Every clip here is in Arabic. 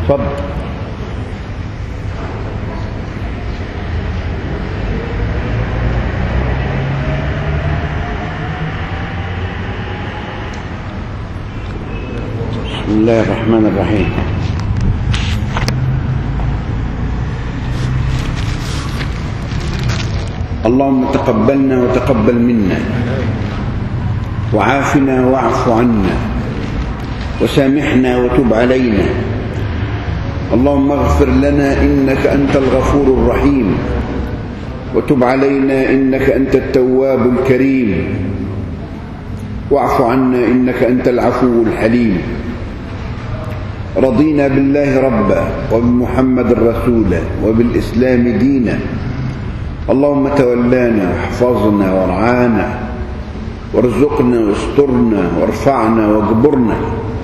اتفضل. بسم الله الرحمن الرحيم. اللهم تقبلنا وتقبل منا، وعافنا واعف عنا، وسامحنا وتب علينا. اللهم اغفر لنا إنك أنت الغفور الرحيم، وتب علينا إنك أنت التواب الكريم، واعف عنا إنك أنت العفو الحليم. رضينا بالله ربا، وبمحمد رسولا، وبالإسلام دينا. اللهم تولانا واحفظنا وارعانا، وارزقنا واسترنا وارفعنا واجبرنا.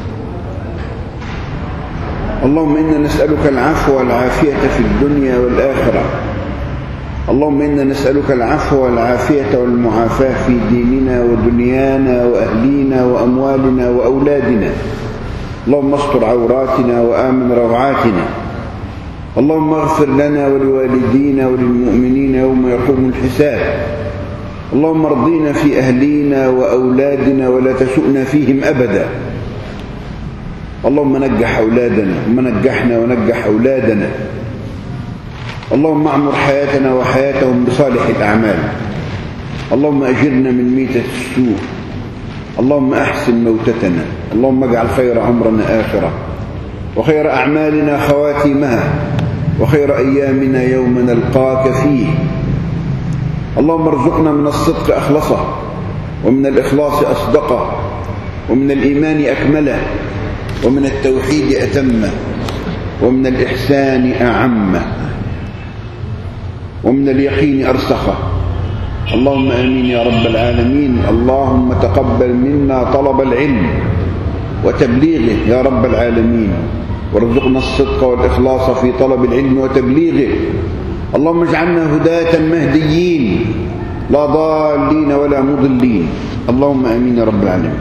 اللهم إنا نسألك العفو والعافية في الدنيا والآخرة. اللهم إنا نسألك العفو والعافية والمعافاة في ديننا ودنيانا وأهلينا وأموالنا وأولادنا. اللهم استر عوراتنا وآمن روعاتنا. اللهم اغفر لنا ولوالدينا وللمؤمنين يوم يقوم الحساب. اللهم ارضينا في أهلينا وأولادنا ولا تسؤنا فيهم أبدا. اللهم نجح أولادنا، وما نجحنا ونجح أولادنا. اللهم اعمر حياتنا وحياتهم بصالح الأعمال. اللهم أجرنا من ميتة السوء. اللهم أحسن موتتنا. اللهم اجعل خير عمرنا آخرة، وخير أعمالنا خواتيمها، وخير أيامنا يوم نلقاك فيه. اللهم ارزقنا من الصدق أخلصه، ومن الإخلاص أصدقه، ومن الإيمان أكمله، ومن التوحيد أتمه، ومن الإحسان أعمه، ومن اليقين أرسخه. اللهم آمين يا رب العالمين. اللهم تقبل منا طلب العلم وتبليغه يا رب العالمين، وارزقنا الصدق والإخلاص في طلب العلم وتبليغه. اللهم اجعلنا هداة مهديين، لا ضالين ولا مضلين. اللهم آمين يا رب العالمين.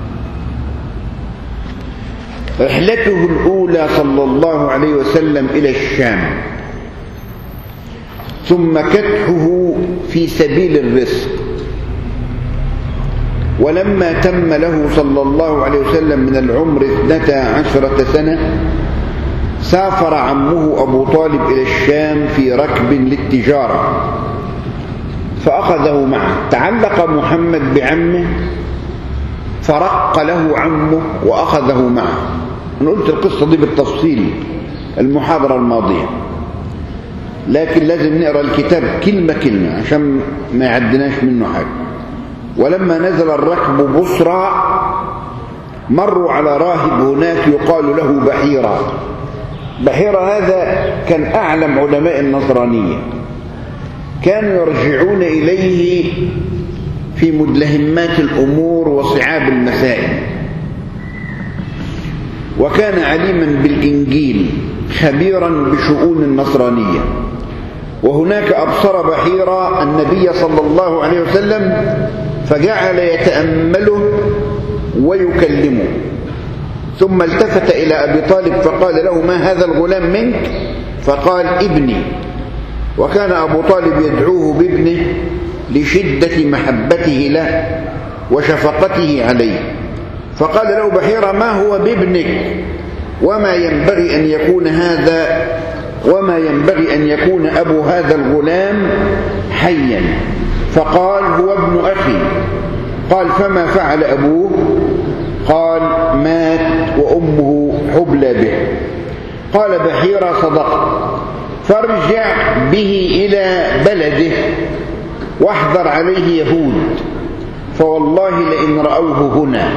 رحلته الأولى صلى الله عليه وسلم إلى الشام، ثم كدحه في سبيل الرزق. ولما تم له صلى الله عليه وسلم من العمر 12 سنة، سافر عمه أبو طالب إلى الشام في ركب للتجارة فأخذه معه. تعلق محمد بعمه فرق له عمه وأخذه معه. أنا قلت القصة دي بالتفصيل المحاضرة الماضية، لكن لازم نقرأ الكتاب كلمة كلمة عشان ما يعدناش منه حاجة. ولما نزل الركب بصرى مروا على راهب هناك يقال له بحيرة. بحيرة هذا كان أعلم علماء النصرانية، كانوا يرجعون إليه في مدلهمات الأمور وصعاب المسائل، وكان عليما بالإنجيل خبيرا بشؤون النصرانية. وهناك أبصر بحيرة النبي صلى الله عليه وسلم فجعل يتأمله ويكلمه، ثم التفت إلى أبي طالب فقال له: ما هذا الغلام منك؟ فقال: ابني. وكان أبو طالب يدعوه بابنه لشدة محبته له وشفقته عليه. فقال له بحيرة: ما هو بابنك؟ وما ينبغي أن يكون أبو هذا الغلام حيا. فقال: هو ابن أخي. قال: فما فعل أبوه؟ قال: مات وأمه حبلى به. قال بحيرة: صدق، فارجع به إلى بلده واحذر عليه يهود، فوالله لئن رأوه هنا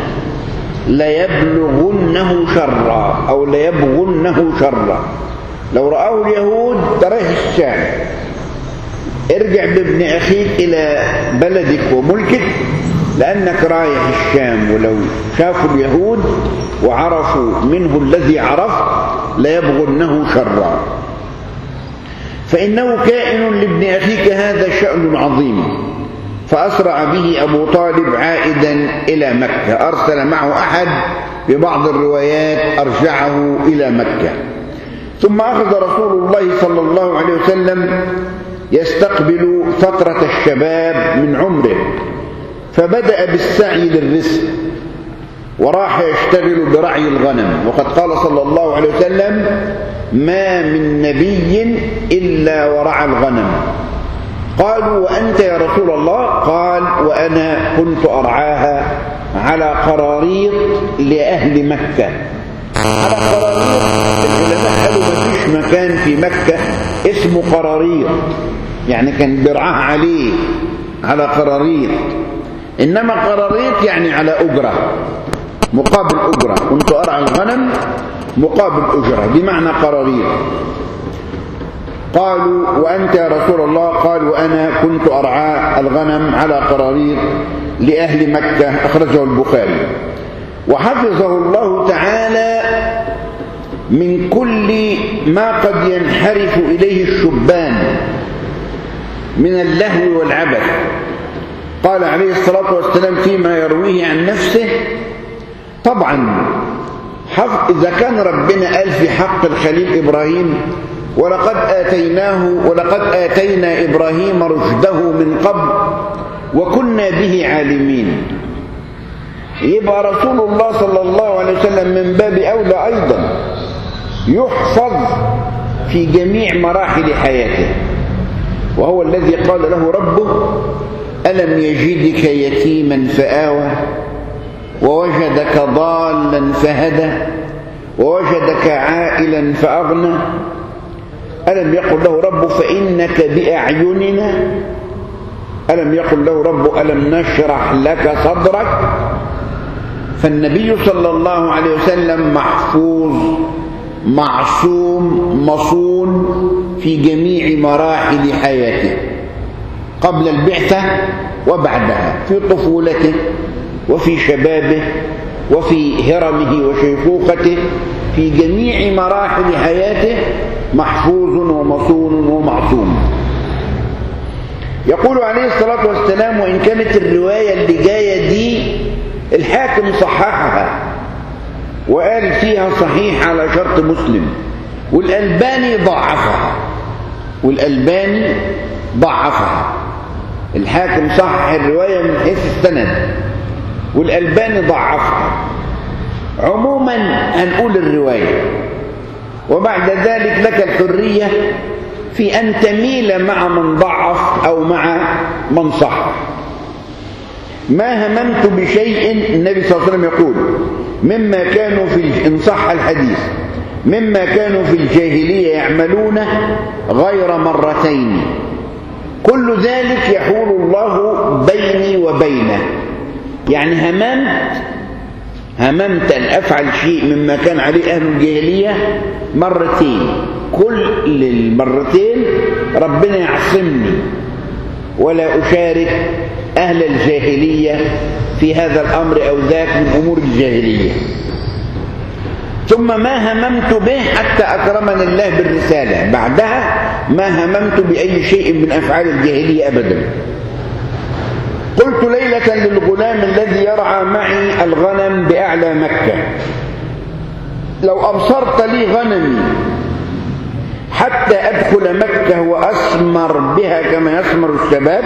ليبلغنه شرا أو ليبغنه شرا. لو رأوه اليهود تراه الشام، ارجع بابن أخيك إلى بلدك وملكك لأنك رايح الشام، ولو شافوا اليهود وعرفوا منه الذي عرف ليبغنه شرا، فإنه كائن لابن أخيك هذا شأن عظيم. فأسرع به أبو طالب عائدا إلى مكة، أرسل معه أحد ببعض الروايات أرجعه إلى مكة. ثم أخذ رسول الله صلى الله عليه وسلم يستقبل فترة الشباب من عمره، فبدأ بالسعي للرزق وراح يشتغل برعي الغنم. وقد قال صلى الله عليه وسلم: ما من نبي إلا ورعى الغنم. قالوا: وأنت يا رسول الله؟ قال: وأنا كنت أرعاها على قراريط لأهل مكة. على قراريط، العلماء قالوا ما فيش مكان في مكة اسمه قراريط، يعني كان بيرعاها عليه على قراريط، إنما قراريط يعني على أجرة، مقابل أجرة. كنت أرعى الغنم مقابل أجرة، دي معنى قراريط. قالوا: وأنت يا رسول الله؟ قال: وأنا كنت أرعى الغنم على قراريط لأهل مكة. أخرجه البخاري. وحفظه الله تعالى من كل ما قد ينحرف إليه الشبان من اللهو والعبث. قال عليه الصلاة والسلام فيما يرويه عن نفسه: طبعا إذا كان ربنا قال في حق الخليل إبراهيم: ولقد آتينا إبراهيم رشده من قبل وكنا به عالمين، يبقى رسول الله صلى الله عليه وسلم من باب أولى أيضا يحفظ في جميع مراحل حياته. وهو الذي قال له ربه: ألم يجدك يتيما فآوى ووجدك ضالا فهدى ووجدك عائلا فأغنى. ألم يقل له ربه: فإنك بأعيننا؟ ألم يقل له ربه: ألم نشرح لك صدرك؟ فالنبي صلى الله عليه وسلم محفوظ معصوم مصون في جميع مراحل حياته، قبل البعثة وبعدها، في طفولته وفي شبابه وفي هرمه وشيخوخته، في جميع مراحل حياته محفوظ ومصون ومعصوم. يقول عليه الصلاة والسلام: وإن كانت الرواية اللي جاية دي الحاكم صححها وقال فيها صحيح على شرط مسلم، والألباني ضعفها. الحاكم صحح الرواية من حيث السند والألباني ضعفها. عموما هنقول الرواية، وبعد ذلك لك الحرية في أن تميل مع من ضعف أو مع من صحح. ما هممت بشيء، النبي صلى الله عليه وسلم يقول: مما كانوا إن صح الحديث، مما كانوا في الجاهلية يعملونه غير مرتين، كل ذلك يحول الله بيني وبينه. يعني هممت أن أفعل شيء مما كان عليه أهل الجاهلية مرتين، كل المرتين ربنا يعصمني ولا أشارك أهل الجاهلية في هذا الأمر أو ذاك من أمور الجاهلية. ثم ما هممت به حتى أكرمني الله بالرسالة، بعدها ما هممت بأي شيء من أفعال الجاهلية أبدا. قلت ليلة للغلام الذي يرعى معي الغنم بأعلى مكة: لو أبصرت لي غنمي حتى أدخل مكة وأسمر بها كما يسمر الشباب.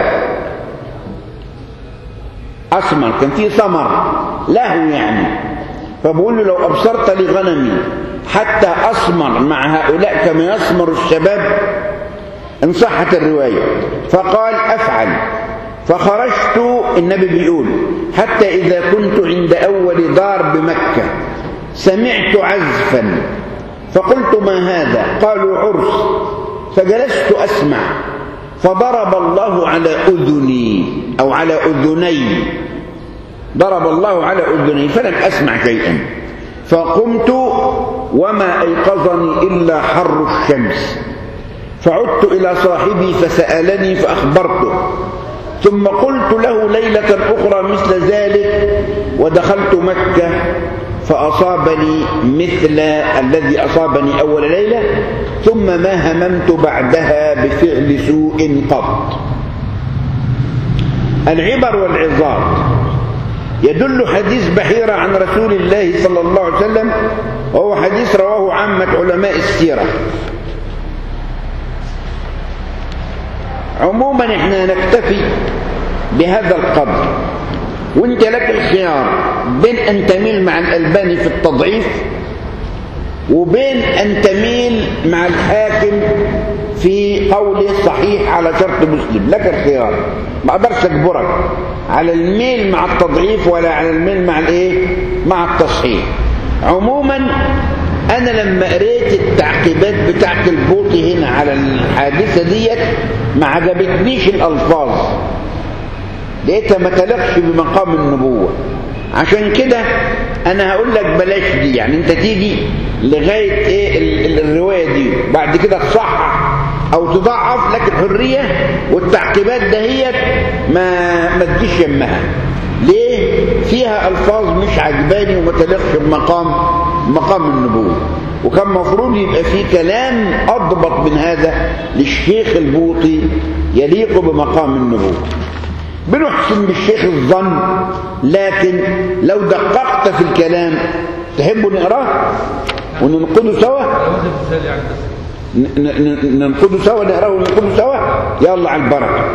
أسمر كان فيه ثمر له يعني، فبقول له: لو أبصرت لي غنمي حتى أسمر مع هؤلاء كما يسمر الشباب، إن صحت الرواية. فقال: أفعل. فخرجت، النبي بيقول، حتى إذا كنت عند أول دار بمكة سمعت عزفا، فقلت: ما هذا؟ قالوا: عرس. فجلست أسمع، فضرب الله على أذني أو على أذني، ضرب الله على أذني فلم أسمع شيئا. فقمت وما أيقظني إلا حر الشمس، فعدت إلى صاحبي فسألني فأخبرته، ثم قلت له ليلة أخرى مثل ذلك، ودخلت مكة فأصابني مثل الذي أصابني أول ليلة، ثم ما هممت بعدها بفعل سوء قط. العبر والعظات. يدل حديث بحيرة عن رسول الله صلى الله عليه وسلم، وهو حديث رواه عامة علماء السيرة. عموما احنا نكتفي بهذا القدر، وانت لك الخيار بين ان تميل مع الألباني في التضعيف وبين ان تميل مع الحاكم في قوله صحيح على شرط مسلم. لك الخيار، ما اقدرش اجبرك على الميل مع التضعيف ولا على الميل مع الايه، مع التصحيح. عموما انا لما قريت التعقيبات بتاعت البوطي هنا على الحادثه ديت ما عجبتنيش الالفاظ، لقيتها ما تلقش بمقام النبوه. عشان كده انا هقول لك بلاش دي، يعني انت تيجي لغايه ايه الروايه دي بعد كده تصحح او تضعف، لك الحريه. والتعقيبات دهيت ما تجيش يمها، ليه؟ فيها الفاظ مش عجباني وما تلقش بمقام النبوه، وكان مفروض يبقى في كلام اضبط من هذا للشيخ البوطي يليق بمقام النبوه. بنحسن بالشيخ الظن، لكن لو دققت في الكلام تحبوا نقراه وننقده سوا؟ ننقده سوا، نقراه وننقده سوا. يلا على البركه.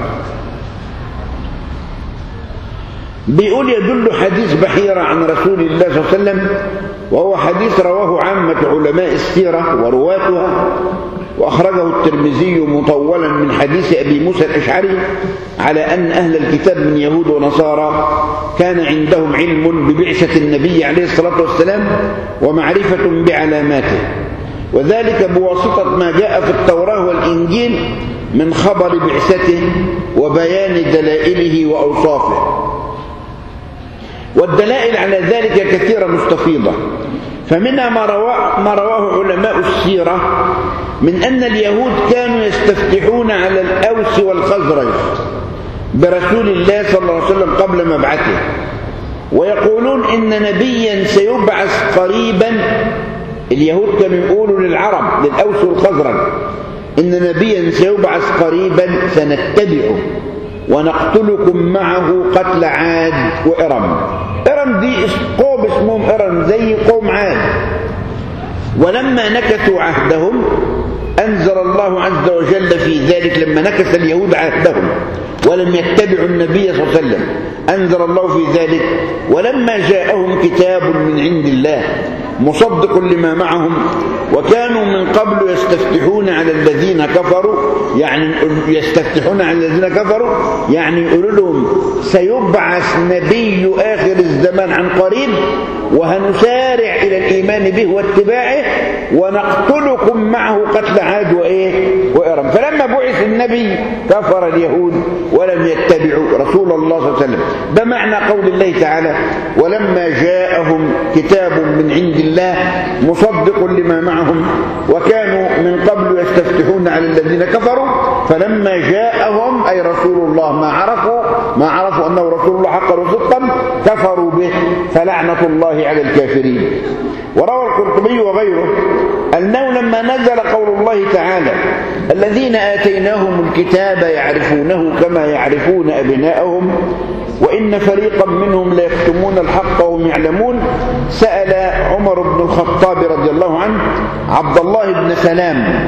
بيقول يدل حديث بحيرة عن رسول الله صلى الله عليه وسلم، وهو حديث رواه عامة علماء السيرة ورواتها، وأخرجه الترمذي مطولا من حديث أبي موسى الأشعري على أن أهل الكتاب من يهود ونصارى كان عندهم علم ببعثة النبي عليه الصلاة والسلام ومعرفة بعلاماته، وذلك بواسطة ما جاء في التوراة والإنجيل من خبر بعثته وبيان دلائله وأوصافه. والدلائل على ذلك كثيرة مستفيضة، فمنها ما رواه علماء السيرة من أن اليهود كانوا يستفتحون على الأوس والخزرج برسول الله صلى الله عليه وسلم قبل مبعثه، ويقولون إن نبيا سيبعث قريبا. اليهود كانوا يقولوا للعرب للأوس والخزرج إن نبيا سيبعث قريبا سنتبعه ونقتلكم معه قتل عاد وإرم. إرم دي قوم اسمهم إرم زي قوم عاد. ولما نكثوا عهدهم أنزل الله عز وجل في ذلك، لما نكث اليهود عهدهم ولم يتبعوا النبي صلى الله عليه وسلم أنزل الله في ذلك: ولما جاءهم كتاب من عند الله مصدق لما معهم وكانوا من قبل يستفتحون على الذين كفروا، يعني يستفتحون على الذين كفروا يعني يقولوا لهم سيبعث نبي آخر الزمان عن قريب وهنسارع إلى الإيمان به واتباعه ونقتلكم معه قتل عاد وإرم. فلما بعث النبي كفر اليهود ولم يتبعوا رسول الله صلى الله عليه وسلم. ده معنى قول الله تعالى: ولما جاءهم كتاب من عند الله مصدق لما معهم وكانوا من قبل يستفتحون على الذين كفروا فلما جاءهم أي رسول الله ما عرفوا أنه رسول الله حقا وصدقا كفروا به فلعنة الله على الكافرين. وروى القرطبي وغيره أنه لما نزل قول الله تعالى: الذين آتيناهم الكتاب يعرفونه كما يعرفون أبناءهم وإن فريقا منهم ليكتمون الحق وهم يعلمون، سأل عمر بن الخطاب رضي الله عنه عبد الله بن سلام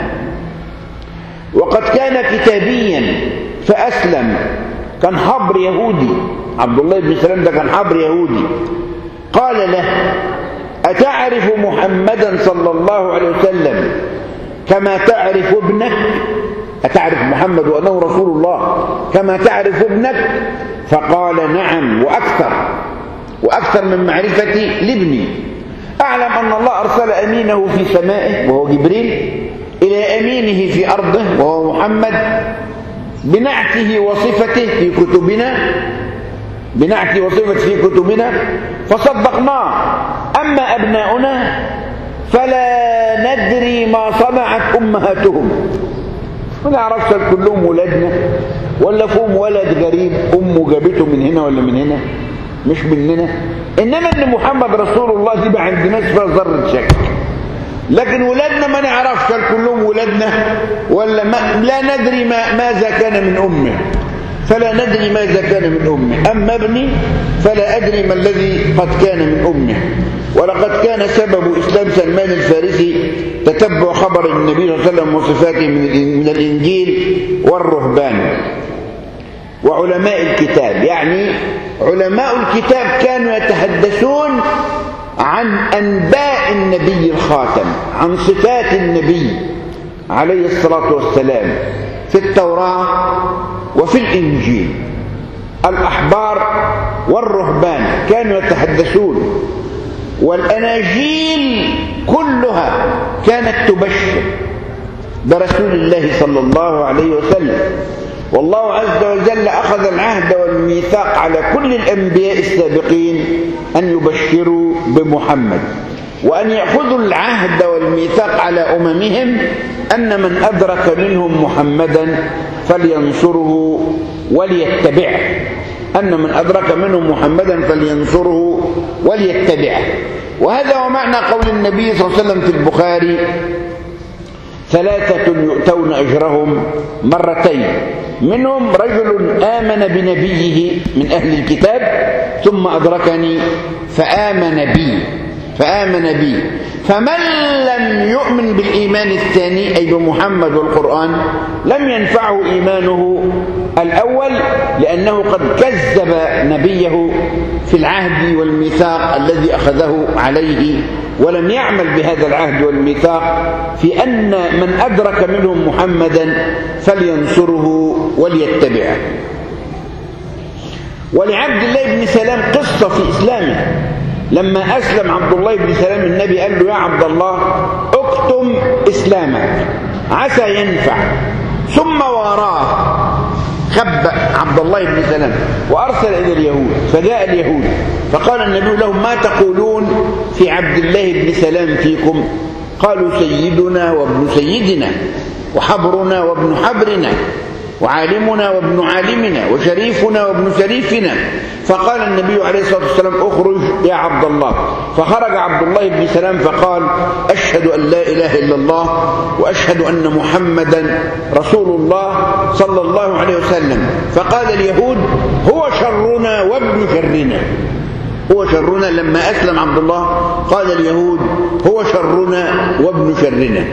وقد كان كتابيا فأسلم، كان حبر يهودي. عبد الله بن سلام ده كان حبر يهودي. قال له: أتعرف محمدا صلى الله عليه وسلم كما تعرف ابنك؟ أتعرف محمد وأنه رسول الله كما تعرف ابنك؟ فقال: نعم وأكثر من معرفتي لابني. أعلم أن الله أرسل أمينه في سمائه وهو جبريل إلى أمينه في أرضه وهو محمد بنعته وصفته في كتبنا فصدقناه. أما أبناؤنا فلا ندري ما صنعت أمهاتهم، ما نعرفش كلهم ولادنا ولا فيهم ولد غريب أمه جابته من هنا ولا من هنا مش مننا. إنما إن محمد رسول الله دي ما عندناش فيها ذرة شك، لكن ولادنا ما نعرفش كلهم ولادنا ولا لا ندري ماذا كان من أمه. فلا ندري ماذا كان من أمه، أما ابني فلا أدري ما الذي قد كان من أمه. ولقد كان سبب إسلام سلمان الفارسي تتبع خبر النبي صلى الله عليه وسلم وصفاته من الإنجيل والرهبان وعلماء الكتاب. يعني علماء الكتاب كانوا يتحدثون عن أنباء النبي الخاتم، عن صفات النبي عليه الصلاة والسلام في التوراة وفي الإنجيل. الأحبار والرهبان كانوا يتحدثون، والأناجيل كلها كانت تبشر برسول الله صلى الله عليه وسلم. والله عز وجل أخذ العهد والميثاق على كل الأنبياء السابقين أن يبشروا بمحمد، وأن يأخذوا العهد والميثاق على أممهم أن من أدرك منهم محمدا فلينصره وليتبعه، أن من أدرك منهم محمدا فلينصره وليتبعه. وهذا هو معنى قول النبي صلى الله عليه وسلم في البخاري: ثلاثة يؤتون أجرهم مرتين، منهم رجل آمن بنبيه من أهل الكتاب ثم أدركني فآمن بي. فمن لم يؤمن بالإيمان الثاني أي بمحمد والقرآن لم ينفعه إيمانه الأول، لأنه قد كذب نبيه في العهد والميثاق الذي أخذه عليه، ولم يعمل بهذا العهد والميثاق في أن من أدرك منهم محمدا فلينصره وليتبعه. ولعبد الله بن سلام قصة في إسلامه. لما أسلم عبد الله بن سلام النبي قال له: يا عبد الله اكتم إسلامك عسى ينفع. ثم وراه خبأ عبد الله بن سلام وأرسل إلى اليهود، فجاء اليهود فقال النبي لهم: ما تقولون في عبد الله بن سلام فيكم؟ قالوا: سيدنا وابن سيدنا، وحبرنا وابن حبرنا، وعالمنا وابن عالمنا، وشريفنا وابن شريفنا. فقال النبي عليه الصلاة والسلام: اخرج يا عبد الله. فخرج عبد الله بن سلام فقال: أشهد أن لا إله إلا الله وأشهد أن محمدا رسول الله صلى الله عليه وسلم. فقال اليهود: هو شرنا وابن شرنا. هو شرنا. لما أسلم عبد الله قال اليهود: هو شرنا وابن شرنا.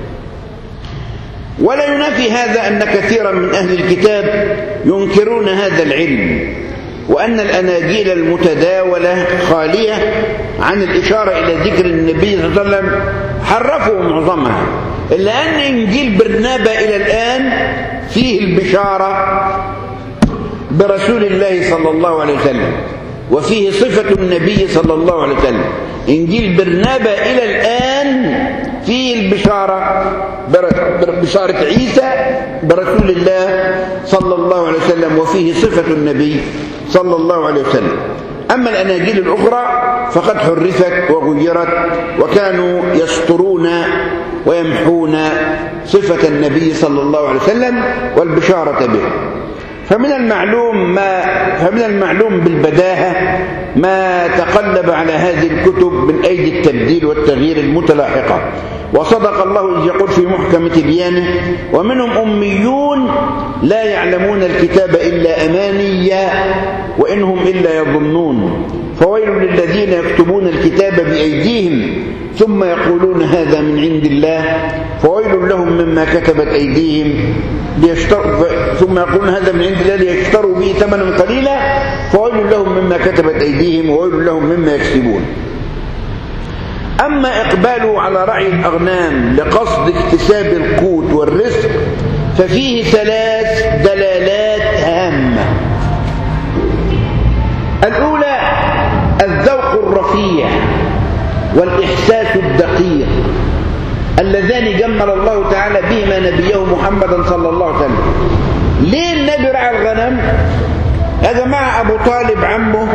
ولا ينافي هذا أن كثيرا من أهل الكتاب ينكرون هذا العلم، وأن الأناجيل المتداولة خالية عن الإشارة إلى ذكر النبي صلى الله عليه وسلم، حرفوا معظمها، إلا أن إنجيل برنابا إلى الآن فيه البشارة برسول الله صلى الله عليه وسلم، وفيه صفة النبي صلى الله عليه وسلم. إنجيل برنابا إلى الآن فيه البشارة بشارة عيسى برسول الله صلى الله عليه وسلم، وفيه صفة النبي صلى الله عليه وسلم. أما الأناجيل الأخرى فقد حرفت وغيرت، وكانوا يسطرون ويمحون صفة النبي صلى الله عليه وسلم والبشارة به. فمن المعلوم بالبداهة ما تقلب على هذه الكتب من أيدي التبديل والتغيير المتلاحقة. وصدق الله إذ يقول في محكم تبيانه: ومنهم أميون لا يعلمون الكتاب إلا أمانيا وإنهم إلا يظنون، فويل للذين يكتبون الكتاب بأيديهم ثم يقولون هذا من عند الله فويل لهم مما كتبت أيديهم ثم يقولون هذا من عند الله ليشتروا به ثمنا قليلا فويل لهم مما كتبت أيديهم وويل لهم مما يكسبون. أما إقباله على رعي الأغنام لقصد اكتساب القوت والرزق ففيه 3 دلالات هامة. الأولى الذوق الرفيع والإحساس الدقيق اللذان جمل الله تعالى بهما نبيه محمدا صلى الله عليه وسلم. ليه النبي رعى الغنم؟ يا جماعة أبو طالب عمه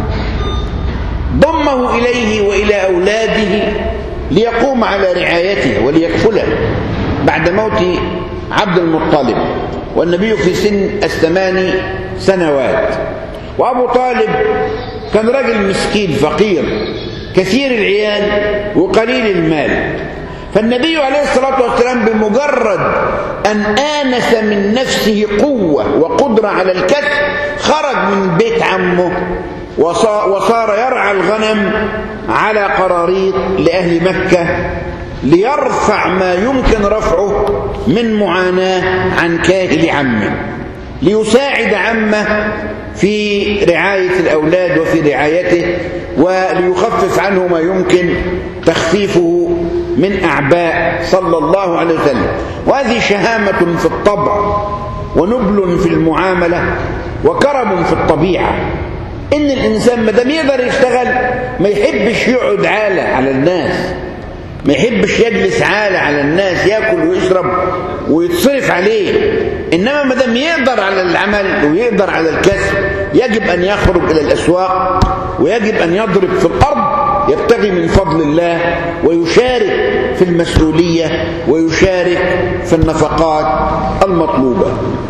ضمه إليه وإلى أولاده ليقوم على رعايته وليكفله بعد موت عبد المطلب، والنبي في سن 8 سنوات. وأبو طالب كان راجل مسكين فقير كثير العيال وقليل المال، فالنبي عليه الصلاة والسلام بمجرد أن آنس من نفسه قوة وقدرة على الكسب خرج من بيت عمه وصار يرعى الغنم على قراريط لأهل مكة ليرفع ما يمكن رفعه من معاناة عن كاهل عمه، ليساعد عمه في رعاية الأولاد وفي رعايته، وليخفف عنه ما يمكن تخفيفه من أعباء صلى الله عليه وسلم. وهذه شهامة في الطبع ونبل في المعاملة وكرم في الطبيعة. إن الإنسان ما دام يقدر يشتغل ما يحبش يقعد عالة على الناس، ما يحبش يجلس عالة على الناس يأكل ويشرب ويتصرف عليه، إنما ما دام يقدر على العمل ويقدر على الكسب يجب أن يخرج إلى الأسواق ويجب أن يضرب في الأرض يبتغي من فضل الله ويشارك في المسؤولية ويشارك في النفقات المطلوبة.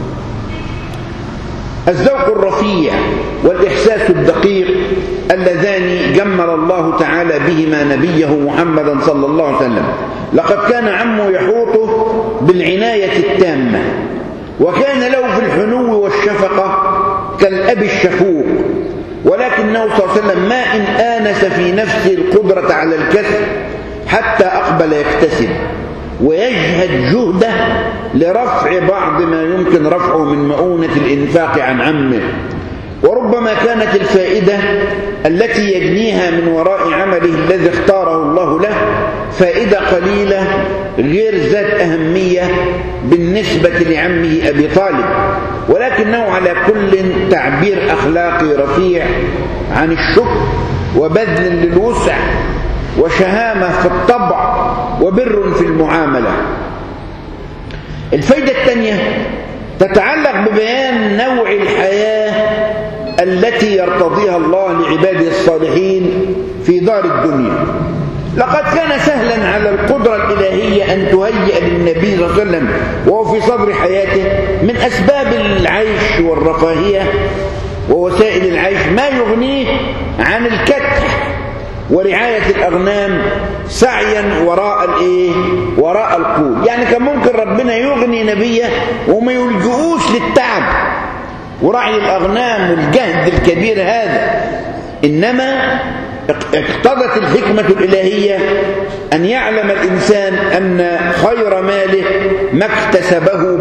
الذوق الرفيع والإحساس الدقيق اللذان جمل الله تعالى بهما نبيه محمدا صلى الله عليه وسلم. لقد كان عمه يحوطه بالعناية التامة، وكان له في الحنو والشفقة كالأب الشفوق، ولكنه صلى الله عليه وسلم ما إن آنس في نفسه القدرة على الكسب حتى أقبل يكتسب ويجهد جهده لرفع بعض ما يمكن رفعه من مؤونة الإنفاق عن عمه. وربما كانت الفائدة التي يجنيها من وراء عمله الذي اختاره الله له فائدة قليلة غير ذات أهمية بالنسبة لعمه أبي طالب، ولكنه على كل تعبير أخلاقي رفيع عن الشكر وبذل للوسع وشهامة في الطبع وبر في المعاملة. الفائدة الثانية تتعلق ببيان نوع الحياة التي يرتضيها الله لعباده الصالحين في دار الدنيا. لقد كان سهلا على القدرة الإلهية أن تهيئ للنبي صلى الله عليه وسلم وهو في صدر حياته من أسباب العيش والرفاهية ووسائل العيش ما يغنيه عن الكدح ورعاية الأغنام سعيا وراء القوت. يعني كان ممكن ربنا يغني نبيه وما يلجؤوش للتعب ورعي الأغنام والجهد الكبير هذا، إنما اقتضت الحكمة الإلهية أن يعلم الإنسان أن خير ماله ما اكتسبه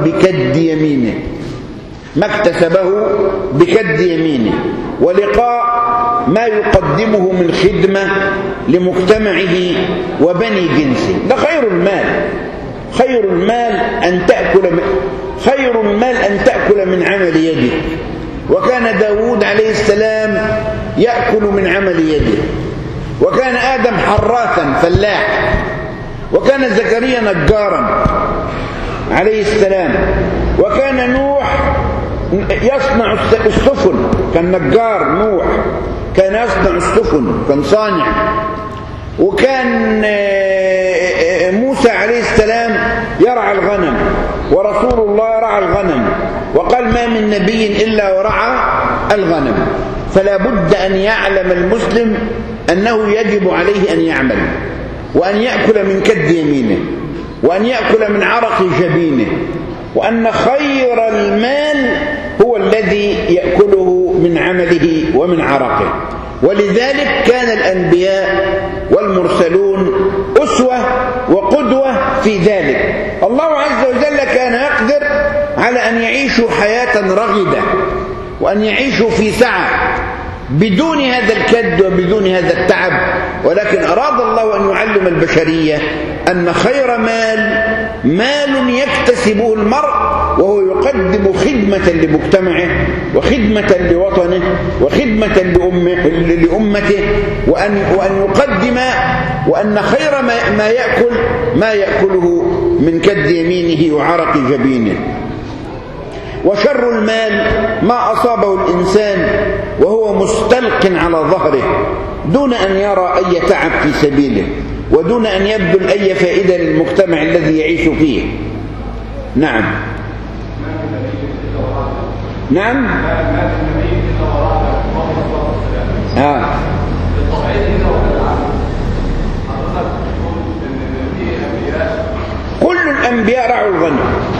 بكد يمينه ولقاء ما يقدمه من خدمة لمجتمعه وبني جنسه. ده خير المال أن تأكل من عمل يدك. وكان داود عليه السلام يأكل من عمل يده، وكان آدم حراثا فلاح، وكان زكريا نجارا عليه السلام، وكان نوح يصنع السفن، كان نجار نوح، كان يصنع السفن، كان صانع. وكان موسى عليه السلام يرعى الغنم، ورسول الله رعى الغنم، وقال ما من نبي إلا ورعى الغنم. فلا بد أن يعلم المسلم أنه يجب عليه أن يعمل وأن يأكل من كد يمينه وأن يأكل من عرق جبينه، وأن خير المال هو الذي يأكله من عمله ومن عرقه. ولذلك كان الأنبياء والمرسلون أسوة وقدوة في ذلك. الله عز وجل كان يقدر على أن يعيشوا حياة رغدة وأن يعيشوا في سعة بدون هذا الكد وبدون هذا التعب، ولكن أراد الله أن يعلم البشرية أن خير مال يكتسبه المرء وهو يقدم خدمة لمجتمعه وخدمة لوطنه وخدمة لأمته، وأن يقدم، وأن خير ما يأكله من كد يمينه وعرق جبينه. وشر المال ما أصابه الإنسان وهو مستلق على ظهره دون أن يرى أي تعب في سبيله ودون أن يبذل أي فائدة للمجتمع الذي يعيش فيه. نعم الأنبياء رعوا الغنم.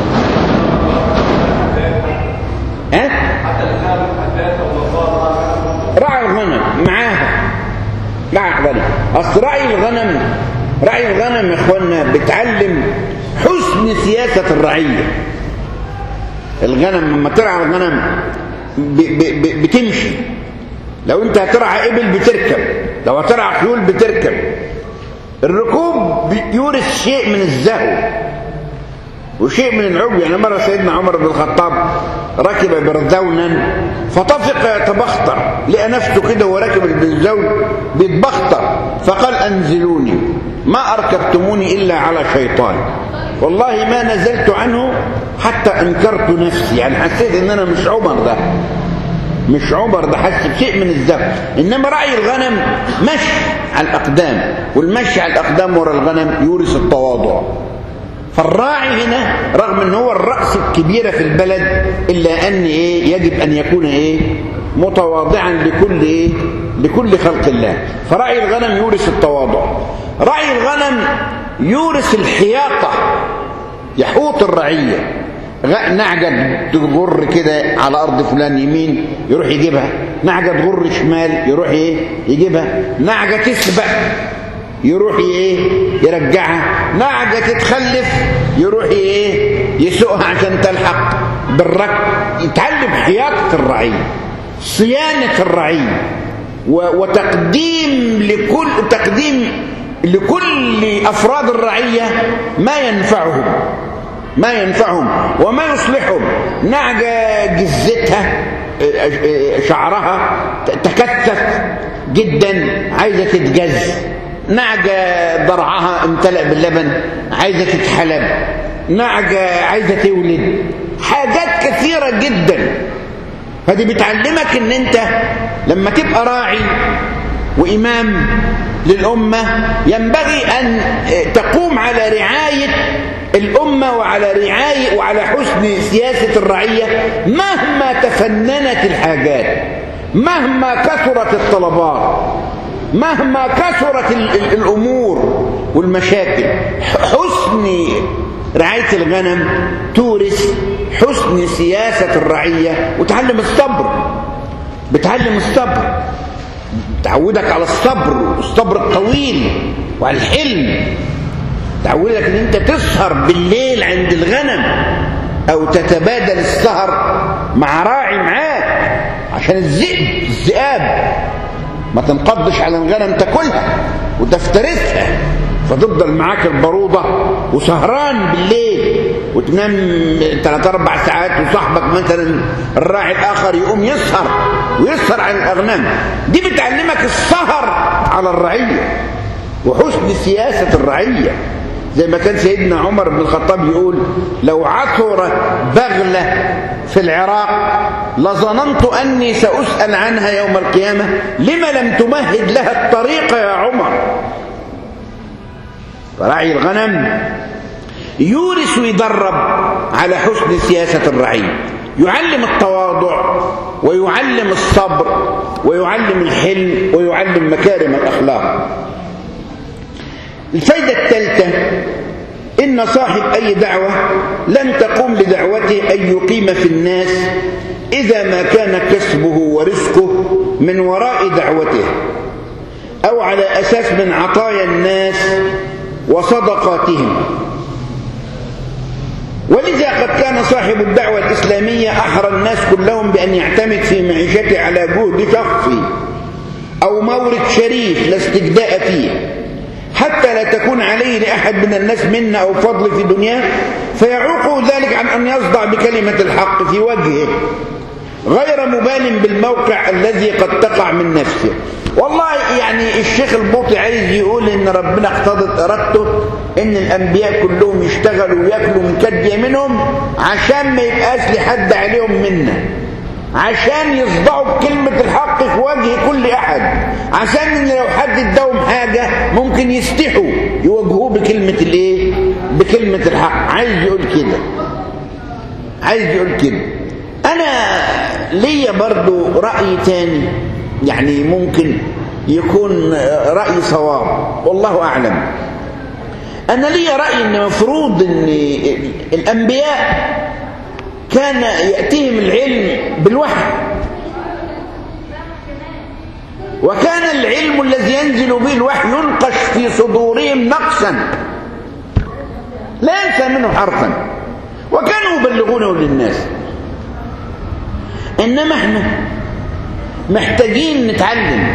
رعوا الغنم معاها، رعوا الغنم. أصل رعي الغنم يا إخوانا بتعلم حسن سياسة الرعية. الغنم لما ترعى الغنم بتمشي. لو انت هترعى إبل بتركب، لو هترعى خيول بتركب. الركوب يورث شيء من الزهو وشيء من العجب. يعني مرة سيدنا عمر بن الخطاب ركب برزونا فطفق يتبختر، لقى نفسه كده وراكب البرزون بيتبختر، فقال أنزلوني ما أركبتموني إلا على شيطان، والله ما نزلت عنه حتى أنكرت نفسي. يعني حسيت إن أنا مش عمر ده حس بشيء من الزهو. إنما رعي الغنم مشي على الأقدام، والمشي على الأقدام ورا الغنم يورث التواضع. فالراعي هنا رغم ان هو الرأس الكبيرة في البلد إلا أن يجب أن يكون متواضعا لكل خلق الله. فرعي الغنم يورث التواضع. رعي الغنم يورث الحياطة، يحوط الرعية. نعجة تغر كده على أرض فلان يمين يروح يجيبها، نعجة تغر شمال يروح يجيبها، نعجة تسبق يروح يرجعها، نعجة تتخلف يروح يسوقها عشان تلحق بالركب. يتعلم حياطة الرعية، صيانة الرعية، وتقديم لكل أفراد الرعية ما ينفعهم وما يصلحهم. نعجة جزتها شعرها تكثف جدا عايزة تتجز، نعجة ضرعها امتلأ باللبن عايزة تتحلب، نعجة عايزة تولد، حاجات كثيرة جدا. فدي بتعلمك ان انت لما تبقى راعي وإمام للأمة ينبغي أن تقوم على رعاية الأمة وعلى حسن سياسة الرعية مهما تفننت الحاجات، مهما كثرت الطلبات، مهما كثرت الأمور والمشاكل. حسن رعاية الغنم تورث حسن سياسة الرعية، وتعلم الصبر، تعودك على الصبر الطويل وعلى الحلم. تعودك ان انت تسهر بالليل عند الغنم او تتبادل السهر مع راعي معاك عشان الذئاب ما تنقضش على الغنم تاكلها وتفترسها، فتفضل معاك البرودة وسهران بالليل وتنام 3-4 ساعات، وصاحبك مثلا الراعي الآخر يقوم يسهر على الأغنام. دي بتعلمك السهر على الرعية وحسن سياسة الرعية. زي ما كان سيدنا عمر بن الخطاب يقول: لو عثرت بغلة في العراق لظننت أني سأسأل عنها يوم القيامة لما لم تمهد لها الطريق يا عمر. فرعي الغنم يورث ويدرب على حسن سياسة الرعية، يعلم التواضع ويعلم الصبر ويعلم الحلم ويعلم مكارم الأخلاق. الفائدة الثالثة: إن صاحب أي دعوة لن تقوم لدعوته أن يقيم في الناس إذا ما كان كسبه ورزقه من وراء دعوته أو على أساس من عطايا الناس وصدقاتهم. ولذا قد كان صاحب الدعوة الإسلامية أحرى الناس كلهم بأن يعتمد في معيشته على جهد شخصي أو مورد شريف لا استجداء فيه، حتى لا تكون عليه لأحد من الناس منة أو فضل في دنياه فيعوقه ذلك عن أن يصدع بكلمة الحق في وجهه غير مبال بالموقع الذي قد تقع من نفسه. والله يعني الشيخ البوطي عايز يقول إن ربنا اقتضت إرادته إن الأنبياء كلهم يشتغلوا ويأكلوا من كد يمينهم عشان ما يبقاش لحد عليهم منة، عشان يصدعوا بكلمة الحق في وجه كل أحد، عشان إن لو حد اداهم حاجة ممكن يستحوا يواجهوه بكلمة الحق. عايز يقول كده. أنا ليا برضو رأي تاني يعني ممكن يكون رأي صواب والله أعلم. أنا لي رأي أن مفروض أن الأنبياء كان يأتيهم العلم بالوحي، وكان العلم الذي ينزل به الوحي ينقش في صدورهم نقشا لا ينسى منه حرفا، وكانوا يبلغونه للناس. إنما احنا محتاجين نتعلم،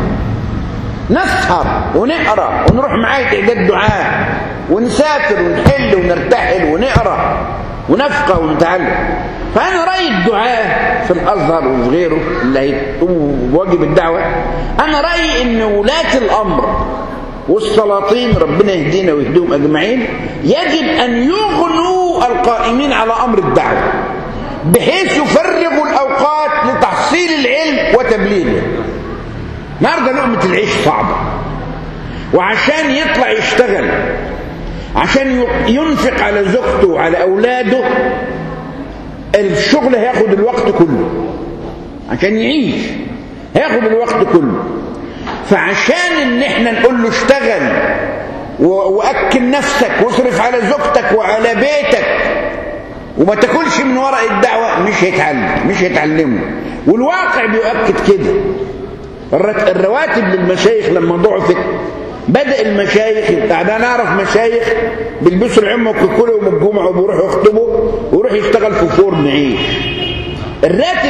نسهر ونقرأ ونروح معاية إعداد دعاء ونسافر ونحل ونرتحل ونقرأ ونفقه ونتعلم. فأنا رأيي الدعاء في الأزهر وفي غيره اللي هيقوم بواجب الدعوة، أنا رأيي إن ولاة الأمر والسلاطين ربنا يهدينا ويهديهم أجمعين يجب أن يغنوا القائمين على أمر الدعوة بحيث يفرغوا الأوقات لتحصيل العلم وتبليغه. النهارده لقمة العيش صعبة، وعشان يطلع يشتغل عشان ينفق على زوجته وعلى أولاده الشغل هياخد الوقت كله، عشان يعيش هياخد الوقت كله. فعشان ان احنا نقول له اشتغل واكل نفسك واصرف على زوجتك وعلى بيتك وما تاكلش من ورق الدعوة، مش هيتعلمه. والواقع بيؤكد كده. الرواتب للمشايخ لما ضعفت بدأ المشايخ، ده نعرف مشايخ بيلبسوا العمة وكل يوم الجمعة وبيروحوا يخطبوا ويروح يشتغل في فرن عيش. الراتب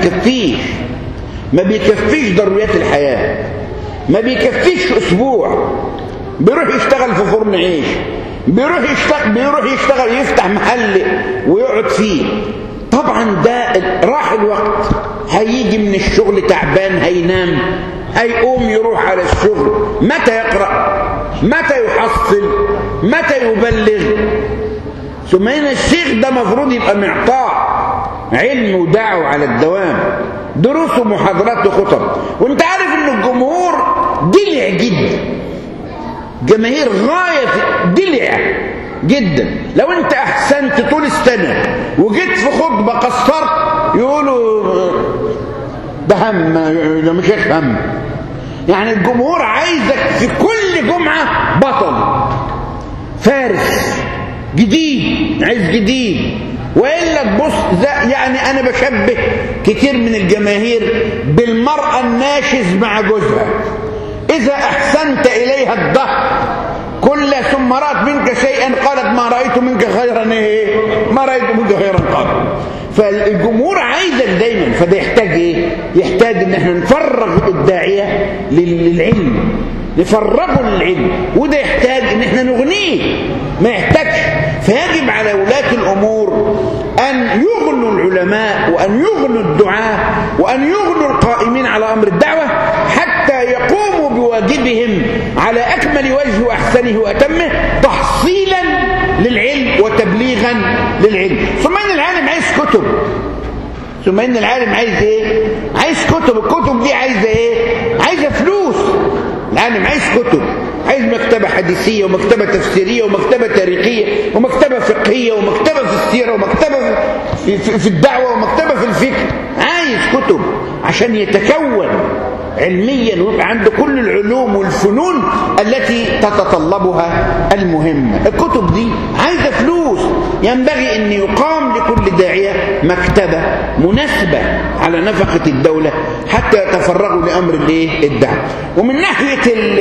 ما بيكفيش ضروريات الحياة، ما بيكفيش أسبوع. بيروح يشتغل في فرن عيش، بيروح يشتغل يفتح محل ويقعد فيه. طبعا ده راح الوقت، هيجي من الشغل تعبان، هينام، هيقوم يروح على الشغل، متى يقرأ، متى يحصل، متى يبلغ. ثم هنا الشيخ ده مفروض يبقى معطاء علم ودعوة على الدوام، دروس ومحاضرات وخطب. وانت عارف ان الجمهور دلع جدا، جماهير غاية في دلع جدا. لو انت احسنت طول السنة وجيت في خطبة قصرت يقولوا ده هم، ده مش هم. يعني الجمهور عايزك في كل جمعة بطل فارس جديد، عايز جديد. وإلا تبص يعني أنا بشبه كتير من الجماهير بالمرأة الناشز مع جوزها، إذا أحسنت إليها الدهر كل ثم رأت منك شيئا قالت ما رأيت منك خيرا إيه؟ ما رأيت منك خيرا قال. فالجمهور عايزك دايما. فده يحتاج إيه؟ يحتاج إن احنا نفرغ الداعية للعلم، نفرغه للعلم. وده يحتاج إن احنا نغنيه، ما يحتاجش. فيجب على ولاة الأمور أن يغنوا العلماء وأن يغنوا الدعاة وأن يغنوا القائمين على أمر الدعوة حتى يقوموا بواجبهم على أكمل وجه وأحسنه وأتمه تحصيلا للعلم وتبليغا للعلم. ثم إن العالم عايز كتب، ثم إن العالم عايز إيه؟ عايز كتب. الكتب دي عايزة إيه؟ عايزة فلوس. العالم عايز كتب، عايز مكتبة حديثية ومكتبة تفسيرية ومكتبة تاريخية ومكتبة فقهية ومكتبة في السيرة ومكتبة في الدعوة ومكتبة في الفكر. عايز كتب عشان يتكون علميا ويبقى عنده كل العلوم والفنون التي تتطلبها المهمة. الكتب دي عايزة فلوس. ينبغي أن يقام لكل داعية مكتبة مناسبة على نفقة الدولة حتى يتفرغوا لأمر الدعوة. ومن ناحية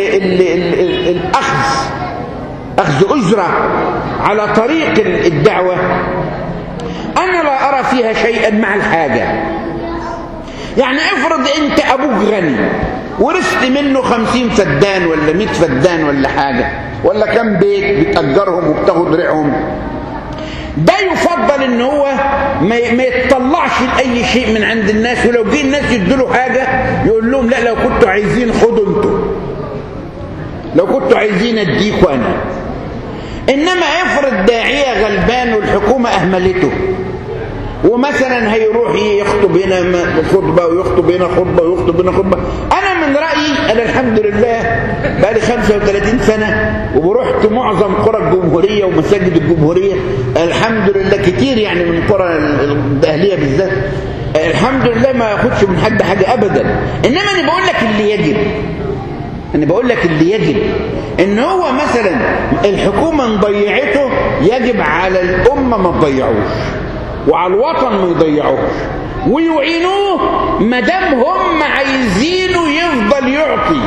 أخذ أجرة على طريق الدعوة أنا لا أرى فيها شيئا مع الحاجة. يعني افرض أنت أبوك غني ورثت منه 50 فدان ولا 100 فدان ولا حاجة ولا كم بيت بتأجرهم وبتاخد ريعهم، ده يفضل ان هو ما يتطلعش لأي شيء من عند الناس. ولو جه الناس يدوا حاجة يقول لهم لا، لو كنتوا عايزين خدوا انتوا، لو كنتوا عايزين اديكوا انا. انما افرض داعية غلبان والحكومة اهملته ومثلا هيروح يخطب هنا خطبة ويخطب هنا خطبة ويخطب هنا خطبة. أنا من رأيي، أنا الحمد لله بقالي 35 سنة وبروحت معظم قرى الجمهورية ومساجد الجمهورية الحمد لله كتير، يعني من قرى الأهلية بالذات الحمد لله ما أخدش من حد حاجة أبدا. إنما أنا بقول لك اللي يجب أنا بقول لك اللي يجب إن هو مثلا الحكومة مضيعته، يجب على الأمة ما تضيعوش، وعلى الوطن ما يضيعوش، ويعينوه ما دام هم عايزينه يفضل يعطي،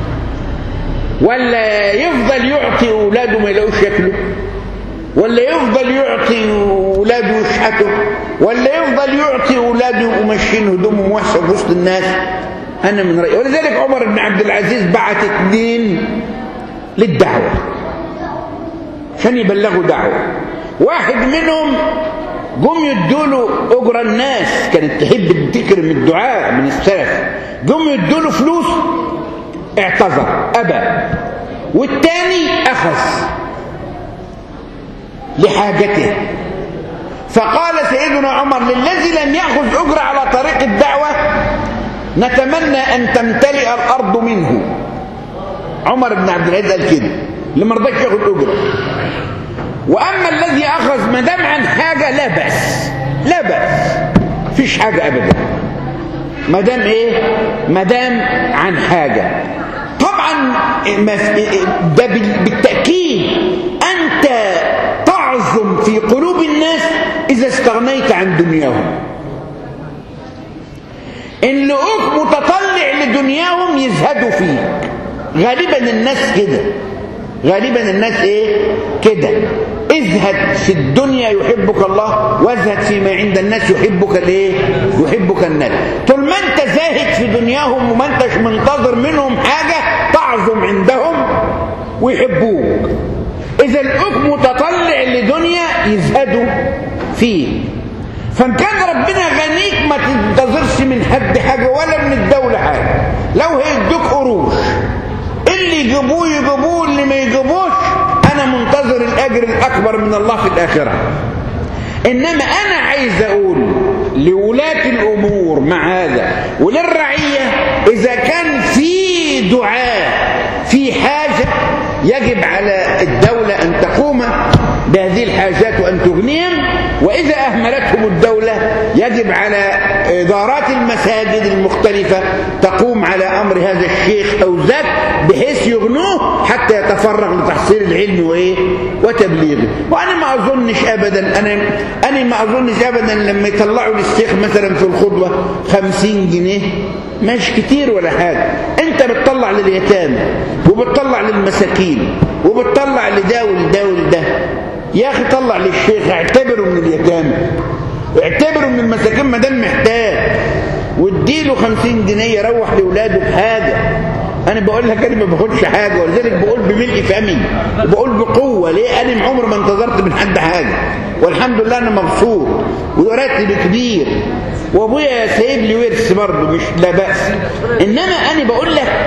ولا يفضل يعطي أولاده ما يلاقوش ياكلوا، ولا يفضل يعطي أولاده يشحتوا، ولا يفضل يعطي أولاده ومشين هدومهم وحشة في وسط الناس. أنا من رأيي. ولذلك عمر بن عبد العزيز بعت 2 للدعوة عشان يبلغوا دعوة. واحد منهم قوم يدوله أجر، الناس كانت تحب تكرم الدعاء من السلف، قوم يدوله فلوس، اعتذر أبى. والتاني أخذ لحاجته. فقال سيدنا عمر للذي لم يأخذ أجر على طريق الدعوة نتمنى أن تمتلئ الأرض منه. عمر بن عبد العزيز قال كده، اللي ما رضاش ياخذ أجر. وأما الذي أخذ ما دام عن حاجة لا بأس، لا بأس، فيش حاجة أبدا، ما دام إيه؟ ما دام عن حاجة. طبعا ده بالتأكيد أنت تعظم في قلوب الناس إذا استغنيت عن دنياهم. إن لقوك متطلع لدنياهم يزهدوا فيك. غالبا الناس كده، غالبا الناس إيه؟ كده. ازهد في الدنيا يحبك الله، وازهد فيما عند الناس يحبك الايه؟ يحبك الناس. طول ما انت زاهد في دنياهم وما انتش منتظر منهم حاجة تعظم عندهم ويحبوك. اذا الحكم متطلع لدنيا يزهدوا فيه. فان كان ربنا غنيك ما تنتظرش من حد حاجة ولا من الدولة حاجة. لو هيدوك قروش اللي يجيبوه يجيبوه، اللي ما يجيبوش أنا منتظر الأجر الأكبر من الله في الآخرة. إنما أنا عايز أقول لولاة الأمور مع هذا وللرعية، إذا كان في دعاء في حاجة يجب على الدولة أن تقوم بهذه الحاجات وأن تغنيهم. وإذا أهملتهم الدولة يجب على إدارات المساجد المختلفة تقوم على أمر هذا الشيخ أو ذاك بحيث يغنوه حتى يتفرغ لتحصيل العلم وتبليغه. وأنا ما أظنش أبدا، أنا ما أظنش أبدا لما يطلعوا للشيخ مثلا في الخطبة 50 جنيه مش كتير ولا حاجة. أنت بتطلع لليتامى وبتطلع للمساكين وبتطلع لده ولده ولده. يا أخي طلع للشيخ، اعتبره من اليتامى، اعتبره من المساكين ما دام محتاج، واديله 50 جنيه يروح لاولاده بحاجه. انا بقول لك انا ما باخدش حاجه، ولذلك بقول بملء فمي وبقول بقوه. ليه؟ انا عمري ما انتظرت من حد حاجه، والحمد لله انا مبسوط وراتب كبير، وابويا سايب لي ورث برضه مش لا باس. انما انا بقول لك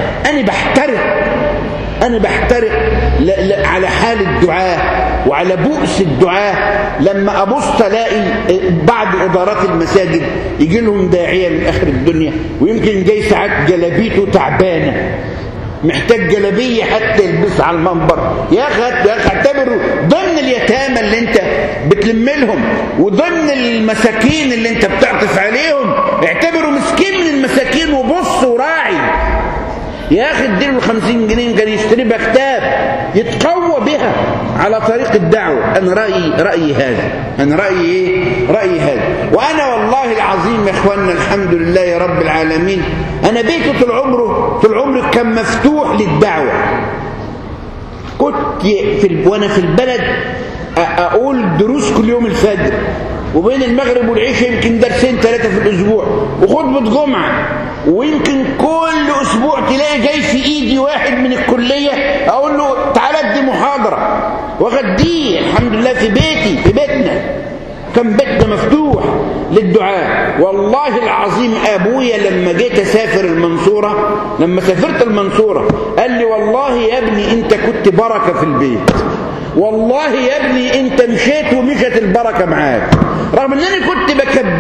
انا بحترق على حال الدعاء وعلى بؤس الدعاء لما ابص الاقي بعض ادارات المساجد يجي لهم داعيه من اخر الدنيا، ويمكن جاي ساعات جلابيته تعبانه محتاج جلابيه حتى يلبسها على المنبر. يا اخي اعتبروا ضمن اليتامى اللي انت بتلم لهم وضمن المساكين اللي انت بتعطف عليهم، اعتبروا مسكين من المساكين وبص وراعي. يا أخي اديله 50 جنيه كان يشتري بها كتاب يتقوى بها على طريق الدعوة. أنا رأيي هذا، أنا رأيي إيه؟ رأيي هذا. وأنا والله العظيم يا إخواننا الحمد لله يا رب العالمين، أنا بيتي طول عمري كان مفتوح للدعوة. كنت وأنا في البلد أقول دروس كل يوم الفجر، وبين المغرب والعشاء يمكن درسين 3 في الأسبوع، وخطبة جمعة، ويمكن كل أسبوع تلاقي جاي في إيدي واحد من الكلية أقول له تعالى ادي محاضرة، وغديه الحمد لله في بيتي في بيتنا. كان بيتنا مفتوح للدعاء. والله العظيم أبويا لما جيت أسافر المنصورة، لما سافرت المنصورة قال لي والله يا ابني أنت كنت بركة في البيت، والله يا ابني أنت مشيت ومشت البركة معاك. رغم أن أنا كنت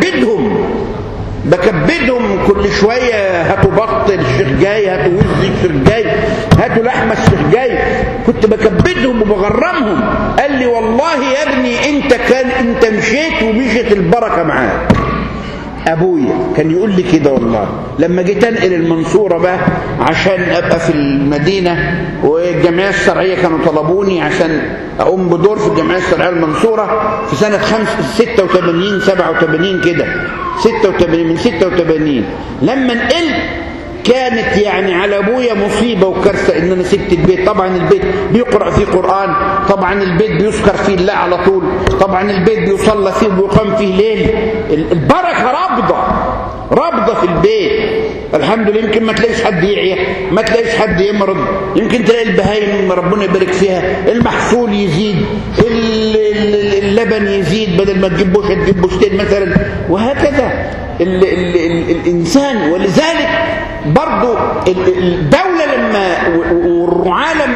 بكبدهم كل شوية، هاتوا بط الشيخ جاي، هاتوا وز الشيخ جاي، هاتوا لحمة الشيخ جاي، كنت بكبدهم وبغرمهم. قال لي والله يا ابني انت مشيت ومشيت البركة معاك. أبويا كان يقول لي كده والله. لما جيت أنقل المنصورة بقى عشان أبقى في المدينة، والجمعية الشرعية كانوا طلبوني عشان أقوم بدور في الجمعية الشرعية المنصورة في سنة 86 87 كده، 86 من 86. لما نقلت كانت يعني على ابويا مصيبه وكارثه ان انا سبت البيت. طبعا البيت بيقرا فيه قران، طبعا البيت بيذكر فيه الله على طول، طبعا البيت بيصلى فيه ويقام فيه ليل. البركه رابضه في البيت الحمد لله. يمكن ما تلاقيش حد يعيا، ما تلاقيش حد يمرض، يمكن تلاقي البهايم ربنا يبارك فيها المحصول يزيد، اللبن يزيد، بدل ما تجيب بوشه تجيب بوشتين مثلا، وهكذا الانسان. ولذلك برضو الدولة لما والرعاة لما